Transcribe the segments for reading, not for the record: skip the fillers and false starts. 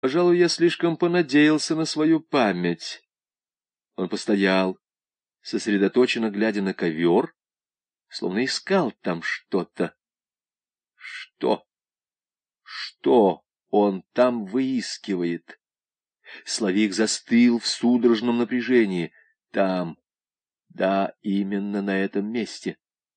Пожалуй, я слишком понадеялся на свою память. Он постоял, сосредоточенно глядя на ковер, словно искал там что-то. Что? Что он там выискивает? Славик застыл в судорожном напряжении. Там, да, именно на этом месте.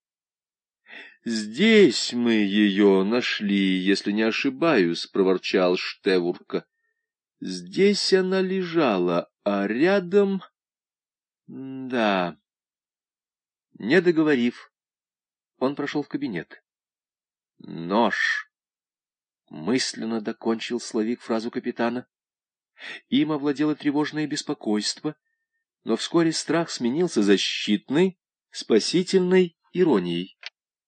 «Здесь мы ее нашли, если не ошибаюсь», — проворчал Штевурка. «Здесь она лежала, а рядом...» «Да...» Не договорив, он прошел в кабинет. «Нож!» — мысленно докончил Славик фразу капитана. Им овладело тревожное беспокойство, но вскоре страх сменился защитной, спасительной иронией.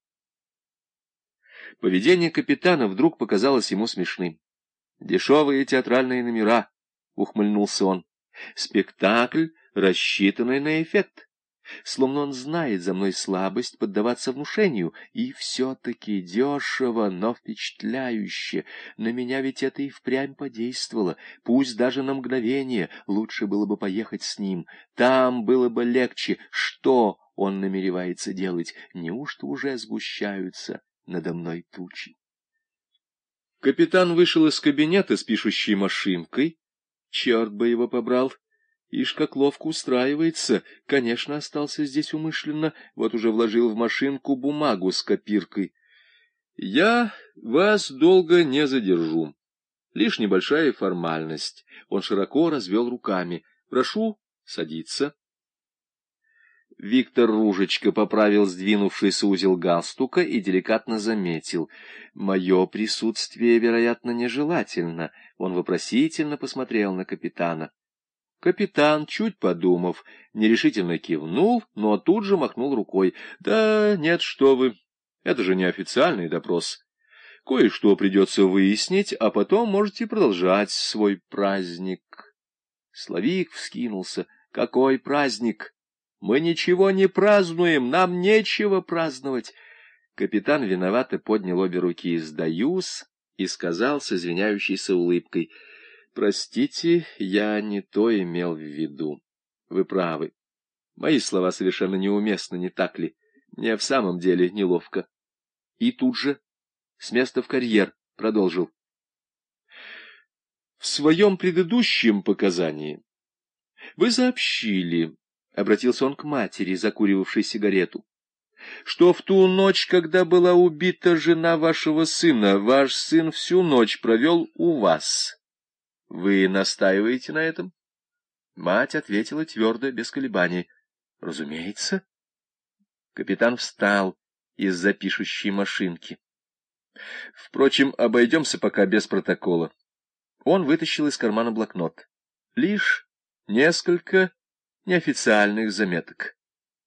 Поведение капитана вдруг показалось ему смешным. «Дешевые театральные номера», — ухмыльнулся он. «Спектакль, рассчитанный на эффект. Словно он знает за мной слабость поддаваться внушению. И все-таки дешево, но впечатляюще. На меня ведь это и впрямь подействовало. Пусть даже на мгновение. Лучше было бы поехать с ним. Там было бы легче. Что он намеревается делать? Неужто уже сгущаются надо мной тучи?» Капитан вышел из кабинета с пишущей машинкой. Черт бы его побрал! Ишь, как ловко устраивается. Конечно, остался здесь умышленно. Вот уже вложил в машинку бумагу с копиркой. «Я вас долго не задержу. Лишь небольшая формальность». Он широко развел руками. «Прошу садиться». Виктор Ружечка поправил сдвинувшийся узел галстука и деликатно заметил: «Мое присутствие, вероятно, нежелательно». Он вопросительно посмотрел на капитана. Капитан, чуть подумав, нерешительно кивнул, но тут же махнул рукой. «Да нет, что вы, это же не официальный допрос. Кое-что придется выяснить, а потом можете продолжать свой праздник». Славик вскинулся. «Какой праздник? Мы ничего не празднуем, нам нечего праздновать». Капитан виновато поднял обе руки. «Сдаюсь», и сказал с извиняющейся улыбкой: «Простите, я не то имел в виду. Вы правы. Мои слова совершенно неуместны, не так ли? Мне в самом деле неловко». И тут же, с места в карьер, продолжил: «В своем предыдущем показании вы сообщили, — обратился он к матери, закуривавшей сигарету, — что в ту ночь, когда была убита жена вашего сына, ваш сын всю ночь провел у вас. Вы настаиваете на этом?» Мать ответила твердо, без колебаний: «Разумеется». Капитан встал из-за пишущей машинки. «Впрочем, обойдемся пока без протокола». Он вытащил из кармана блокнот. «Лишь несколько неофициальных заметок».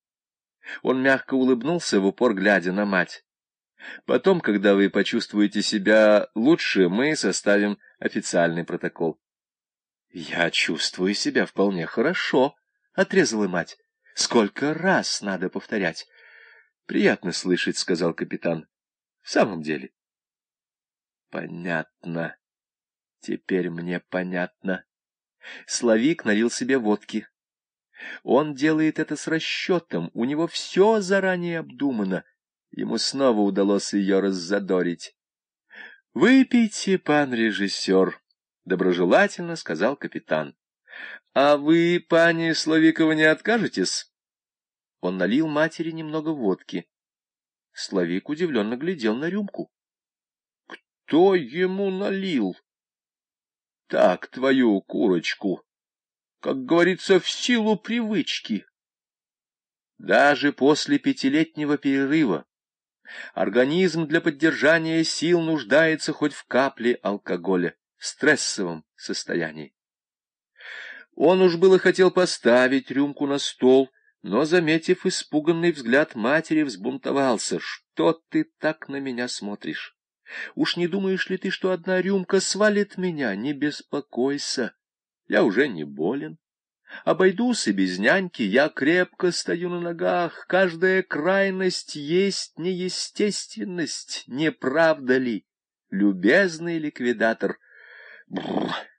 Он мягко улыбнулся, в упор глядя на мать. «Потом, когда вы почувствуете себя лучше, мы составим официальный протокол». «Я чувствую себя вполне хорошо», — отрезала мать. «Сколько раз надо повторять?» «Приятно слышать», — сказал капитан. «В самом деле». «Понятно. Теперь мне понятно». Славик налил себе водки. Он делает это с расчетом, у него все заранее обдумано. Ему снова удалось ее раззадорить. «Выпейте, пан режиссер», — доброжелательно сказал капитан. «А вы, пани Славикова, не откажетесь?» Он налил матери немного водки. Славик удивленно глядел на рюмку. «Кто ему налил?» «Так, твою курочку, как говорится, в силу привычки». Даже после 5-летнего перерыва организм для поддержания сил нуждается хоть в капле алкоголя в стрессовом состоянии. Он уж было хотел поставить рюмку на стол, но, заметив испуганный взгляд матери, взбунтовался. «Что ты так на меня смотришь? Уж не думаешь ли ты, что одна рюмка свалит меня? Не беспокойся, я уже не болен. Обойдусь и без няньки, я крепко стою на ногах. Каждая крайность есть неестественность, не правда ли, любезный ликвидатор?» Бррр!